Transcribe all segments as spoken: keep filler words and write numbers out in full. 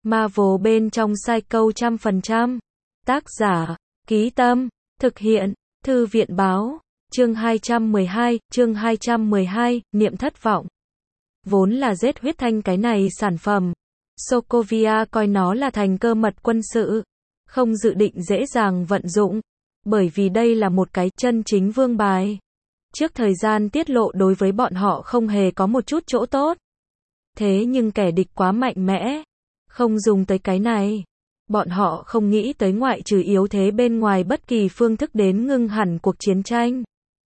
Marvel bên trong Psycho trăm phần trăm. Tác giả, Ký Tâm, thực hiện, Thư viện Báo, chương hai trăm mười hai, chương hai trăm mười hai, niệm thất vọng. Vốn là giết huyết thanh cái này sản phẩm, Sokovia coi nó là thành cơ mật quân sự, không dự định dễ dàng vận dụng, bởi vì đây là một cái chân chính vương bài. Trước thời gian tiết lộ đối với bọn họ không hề có một chút chỗ tốt. Thế nhưng kẻ địch quá mạnh mẽ, không dùng tới cái này. Bọn họ không nghĩ tới ngoại trừ yếu thế bên ngoài bất kỳ phương thức đến ngưng hẳn cuộc chiến tranh.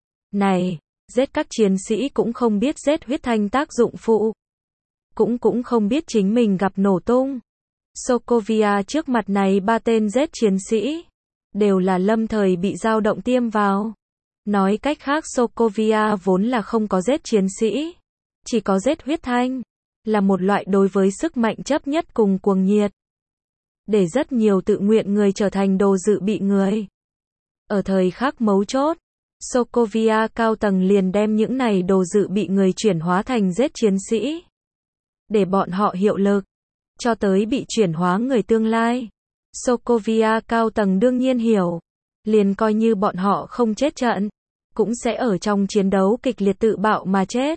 Này, giết các chiến sĩ cũng không biết giết huyết thanh tác dụng phụ. Cũng cũng không biết chính mình gặp nổ tung. Sokovia trước mặt này ba tên giết chiến sĩ, đều là lâm thời bị dao động tiêm vào. Nói cách khác Sokovia vốn là không có giết chiến sĩ, chỉ có giết huyết thanh, là một loại đối với sức mạnh chấp nhất cùng cuồng nhiệt. Để rất nhiều tự nguyện người trở thành đồ dự bị người. Ở thời khắc mấu chốt, Sokovia cao tầng liền đem những này đồ dự bị người chuyển hóa thành giết chiến sĩ. Để bọn họ hiệu lực, cho tới bị chuyển hóa người tương lai. Sokovia cao tầng đương nhiên hiểu, liền coi như bọn họ không chết trận, cũng sẽ ở trong chiến đấu kịch liệt tự bạo mà chết.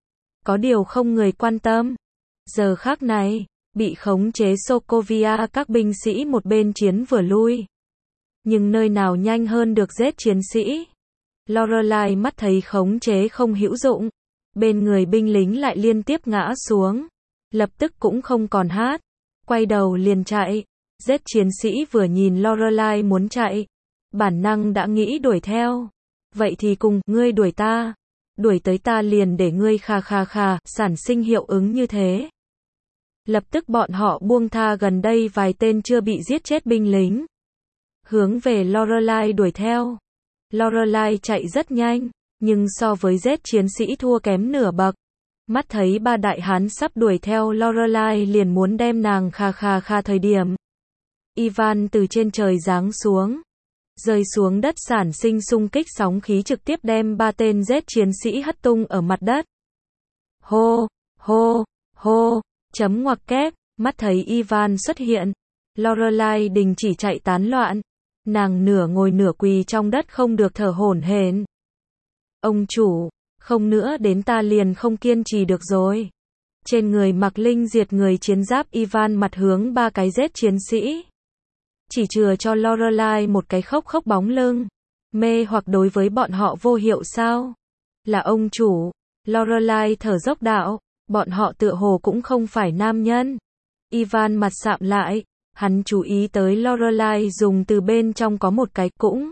Có điều không người quan tâm. Giờ khắc này, bị khống chế Sokovia các binh sĩ một bên chiến vừa lui. Nhưng nơi nào nhanh hơn được giết chiến sĩ. Lorelai mắt thấy khống chế không hữu dụng, bên người binh lính lại liên tiếp ngã xuống. Lập tức cũng không còn hát, quay đầu liền chạy. Giết chiến sĩ vừa nhìn Lorelai muốn chạy, bản năng đã nghĩ đuổi theo. Vậy thì cùng, ngươi đuổi ta. Đuổi tới ta liền để ngươi kha kha kha, sản sinh hiệu ứng như thế. Lập tức bọn họ buông tha gần đây vài tên chưa bị giết chết binh lính. Hướng về Lorelai đuổi theo. Lorelai chạy rất nhanh, nhưng so với giết chiến sĩ thua kém nửa bậc. Mắt thấy ba đại hán sắp đuổi theo Lorelai liền muốn đem nàng kha kha kha thời điểm. Ivan từ trên trời giáng xuống, rơi xuống đất sản sinh xung kích sóng khí trực tiếp đem ba tên giết chiến sĩ hất tung ở mặt đất. Hô, hô, hô, chấm ngoặc kép, mắt thấy Ivan xuất hiện, Lorelai đình chỉ chạy tán loạn, nàng nửa ngồi nửa quỳ trong đất không được thở hổn hển. Ông chủ, không nữa đến ta liền không kiên trì được rồi. Trên người mặc linh diệt người chiến giáp Ivan mặt hướng ba cái giết chiến sĩ. Chỉ chừa cho Lorelai một cái khóc khóc bóng lưng. Mê hoặc đối với bọn họ vô hiệu sao? Là ông chủ. Lorelai thở dốc đạo, bọn họ tựa hồ cũng không phải nam nhân. Ivan mặt sạm lại, hắn chú ý tới Lorelai dùng từ bên trong có một cái cũng.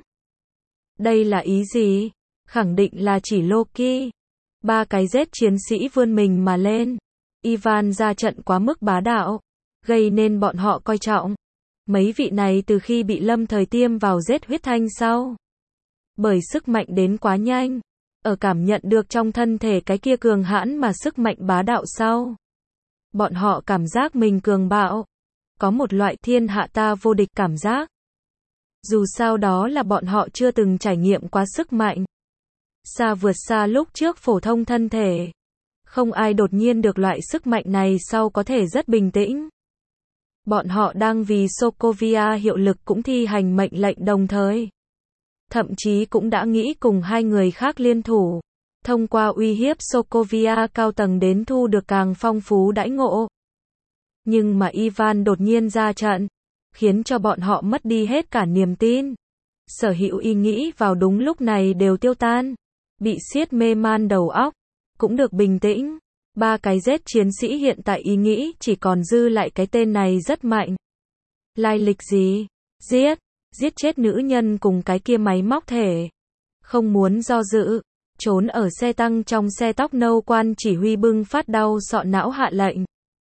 Đây là ý gì? Khẳng định là chỉ Loki. Ba cái giết chiến sĩ vươn mình mà lên. Ivan ra trận quá mức bá đạo, gây nên bọn họ coi trọng. Mấy vị này từ khi bị lâm thời tiêm vào giết huyết thanh sau. Bởi sức mạnh đến quá nhanh, ở cảm nhận được trong thân thể cái kia cường hãn mà sức mạnh bá đạo sau. Bọn họ cảm giác mình cường bạo. Có một loại thiên hạ ta vô địch cảm giác. Dù sao đó là bọn họ chưa từng trải nghiệm quá sức mạnh. Xa vượt xa lúc trước phổ thông thân thể. Không ai đột nhiên được loại sức mạnh này sau có thể rất bình tĩnh. Bọn họ đang vì Sokovia hiệu lực cũng thi hành mệnh lệnh đồng thời. Thậm chí cũng đã nghĩ cùng hai người khác liên thủ. Thông qua uy hiếp Sokovia cao tầng đến thu được càng phong phú đãi ngộ. Nhưng mà Ivan đột nhiên ra trận, khiến cho bọn họ mất đi hết cả niềm tin. Sở hữu ý nghĩ vào đúng lúc này đều tiêu tan. Bị siết mê man đầu óc, cũng được bình tĩnh. Ba cái giết chiến sĩ hiện tại ý nghĩ chỉ còn dư lại cái tên này rất mạnh. Lai lịch gì? Giết, giết chết nữ nhân cùng cái kia máy móc thể. Không muốn do dự, trốn ở xe tăng trong xe tóc nâu quan chỉ huy bưng phát đau sọ não hạ lệnh.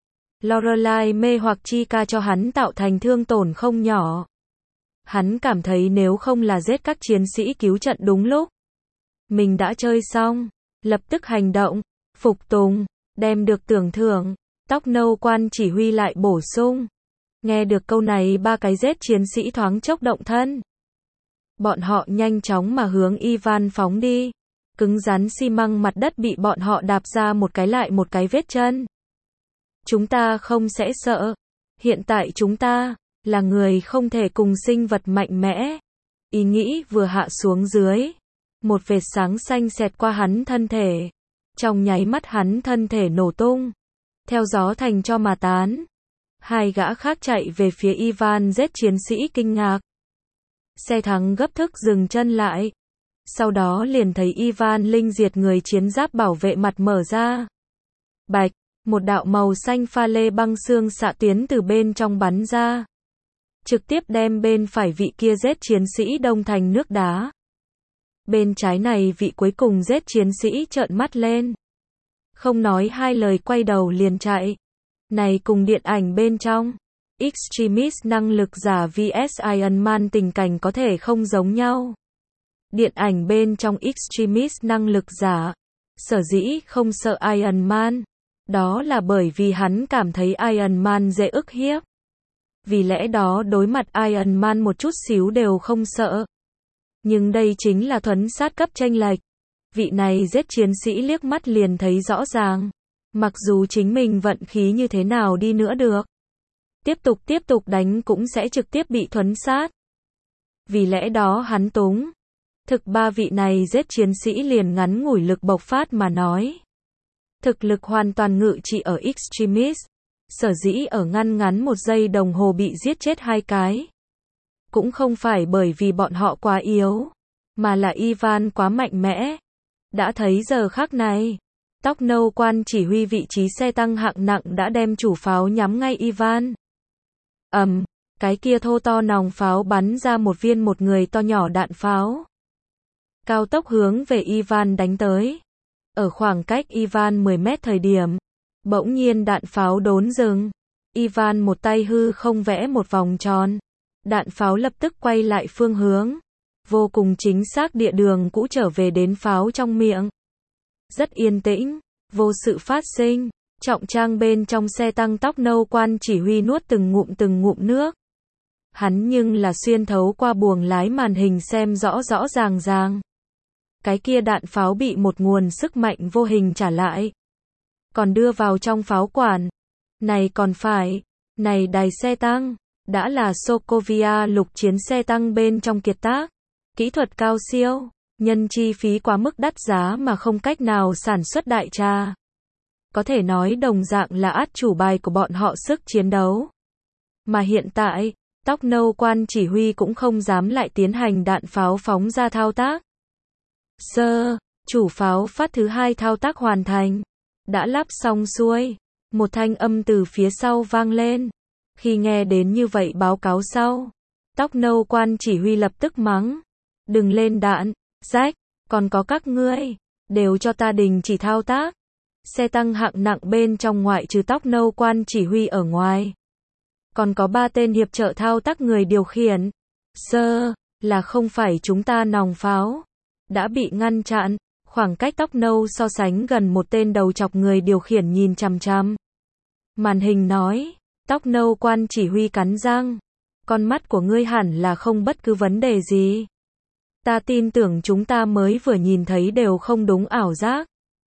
Lorelai mê hoặc Chica cho hắn tạo thành thương tổn không nhỏ. Hắn cảm thấy nếu không là giết các chiến sĩ cứu trận đúng lúc, mình đã chơi xong, lập tức hành động, phục tùng, đem được tưởng thưởng. Tóc nâu quan chỉ huy lại bổ sung. Nghe được câu này ba cái giết chiến sĩ thoáng chốc động thân. Bọn họ nhanh chóng mà hướng Ivan phóng đi. Cứng rắn xi măng mặt đất bị bọn họ đạp ra một cái lại một cái vết chân. Chúng ta không sẽ sợ. Hiện tại chúng ta, là người không thể cùng sinh vật mạnh mẽ. Ý nghĩ vừa hạ xuống dưới. Một vệt sáng xanh xẹt qua hắn thân thể. Trong nháy mắt hắn thân thể nổ tung. Theo gió thành tro mà tán. Hai gã khác chạy về phía Ivan Z chiến sĩ kinh ngạc. Xe thắng gấp thức dừng chân lại. Sau đó liền thấy Ivan Linh diệt người chiến giáp bảo vệ mặt mở ra. Bạch, một đạo màu xanh pha lê băng xương xạ tuyến từ bên trong bắn ra. Trực tiếp đem bên phải vị kia Z chiến sĩ đông thành nước đá. Bên trái này vị cuối cùng Z chiến sĩ trợn mắt lên. Không nói hai lời quay đầu liền chạy. Này cùng điện ảnh bên trong. Extremis năng lực giả vs Iron Man tình cảnh có thể không giống nhau. Điện ảnh bên trong Extremis năng lực giả. Sở dĩ không sợ Iron Man. Đó là bởi vì hắn cảm thấy Iron Man dễ ức hiếp. Vì lẽ đó đối mặt Iron Man một chút xíu đều không sợ. Nhưng đây chính là thuấn sát cấp chênh lệch. Vị này giết chiến sĩ liếc mắt liền thấy rõ ràng. Mặc dù chính mình vận khí như thế nào đi nữa được. Tiếp tục tiếp tục đánh cũng sẽ trực tiếp bị thuấn sát. Vì lẽ đó hắn túng. Thực ba vị này giết chiến sĩ liền ngắn ngủi lực bộc phát mà nói. Thực lực hoàn toàn ngự trị ở Extremis. Sở dĩ ở ngăn ngắn một giây đồng hồ bị giết chết hai cái. Cũng không phải bởi vì bọn họ quá yếu. Mà là Ivan quá mạnh mẽ. Đã thấy giờ khắc này. Tóc nâu quan chỉ huy vị trí xe tăng hạng nặng đã đem chủ pháo nhắm ngay Ivan. Ầm, um, cái kia thô to nòng pháo bắn ra một viên một người to nhỏ đạn pháo. Cao tốc hướng về Ivan đánh tới. Ở khoảng cách Ivan mười mét thời điểm, bỗng nhiên đạn pháo đốn dừng. Ivan một tay hư không vẽ một vòng tròn. Đạn pháo lập tức quay lại phương hướng. Vô cùng chính xác địa đường cũ trở về đến pháo trong miệng. Rất yên tĩnh, vô sự phát sinh. Trọng trang bên trong xe tăng tóc nâu quan chỉ huy nuốt từng ngụm từng ngụm nước. Hắn nhưng là xuyên thấu qua buồng lái màn hình xem rõ rõ ràng ràng. Cái kia đạn pháo bị một nguồn sức mạnh vô hình trả lại. Còn đưa vào trong pháo quản. Này còn phải, này đài xe tăng, đã là Sokovia lục chiến xe tăng bên trong kiệt tác. Kỹ thuật cao siêu, nhân chi phí quá mức đắt giá mà không cách nào sản xuất đại trà. Có thể nói đồng dạng là át chủ bài của bọn họ sức chiến đấu. Mà hiện tại, tóc nâu quan chỉ huy cũng không dám lại tiến hành đạn pháo phóng ra thao tác. Sơ, chủ pháo phát thứ hai thao tác hoàn thành. Đã lắp xong xuôi. Một thanh âm từ phía sau vang lên. Khi nghe đến như vậy báo cáo sau, tóc nâu quan chỉ huy lập tức mắng. Đừng lên đạn, rách, còn có các ngươi, đều cho ta đình chỉ thao tác. Xe tăng hạng nặng bên trong ngoại trừ tóc nâu quan chỉ huy ở ngoài. Còn có ba tên hiệp trợ thao tác người điều khiển. Sơ, là không phải chúng ta nòng pháo. Đã bị ngăn chặn, khoảng cách tóc nâu so sánh gần một tên đầu chọc người điều khiển nhìn chằm chằm. Màn hình nói, tóc nâu quan chỉ huy cắn răng. Con mắt của ngươi hẳn là không bất cứ vấn đề gì. Ta tin tưởng chúng ta mới vừa nhìn thấy đều không đúng ảo giác.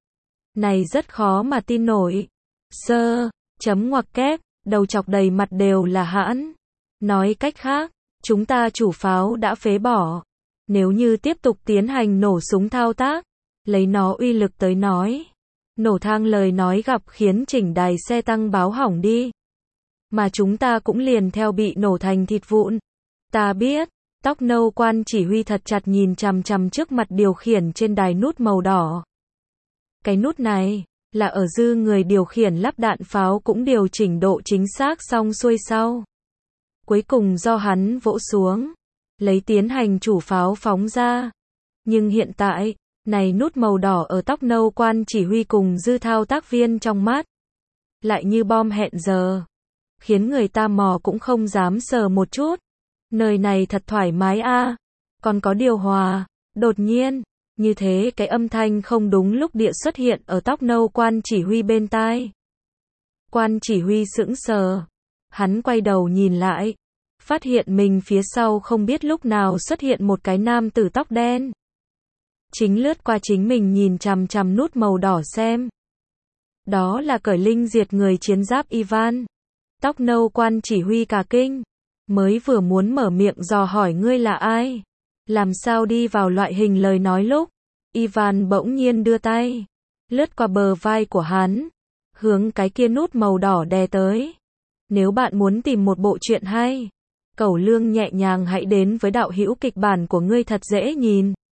Này rất khó mà tin nổi. Sơ, chấm ngoặc kép, đầu chọc đầy mặt đều là hãn. Nói cách khác, chúng ta chủ pháo đã phế bỏ. Nếu như tiếp tục tiến hành nổ súng thao tác, lấy nó uy lực tới nói. Nổ thang lời nói gặp khiến chỉnh đài xe tăng báo hỏng đi. Mà chúng ta cũng liền theo bị nổ thành thịt vụn. Ta biết, tóc nâu quan chỉ huy thật chặt nhìn chằm chằm trước mặt điều khiển trên đài nút màu đỏ. Cái nút này, là ở dư người điều khiển lắp đạn pháo cũng điều chỉnh độ chính xác xong xuôi sau. Cuối cùng do hắn vỗ xuống, lấy tiến hành chủ pháo phóng ra. Nhưng hiện tại, này nút màu đỏ ở tóc nâu quan chỉ huy cùng dư thao tác viên trong mắt. Lại như bom hẹn giờ. Khiến người ta mò cũng không dám sờ một chút. Nơi này thật thoải mái a, còn có điều hòa. Đột nhiên, như thế cái âm thanh không đúng lúc địa xuất hiện ở tóc nâu quan chỉ huy bên tai. Quan chỉ huy sững sờ. Hắn quay đầu nhìn lại. Phát hiện mình phía sau không biết lúc nào xuất hiện một cái nam tử tóc đen. Chính lướt qua chính mình nhìn chằm chằm nút màu đỏ xem. Đó là cởi linh diệt người chiến giáp Ivan. Tóc nâu quan chỉ huy cả kinh. Mới vừa muốn mở miệng dò hỏi ngươi là ai? Làm sao đi vào loại hình lời nói lúc? Ivan bỗng nhiên đưa tay. Lướt qua bờ vai của hắn. Hướng cái kia nút màu đỏ đè tới. Nếu bạn muốn tìm một bộ truyện hay. Cẩu Lương nhẹ nhàng hãy đến với đạo hữu kịch bản của ngươi thật dễ nhìn.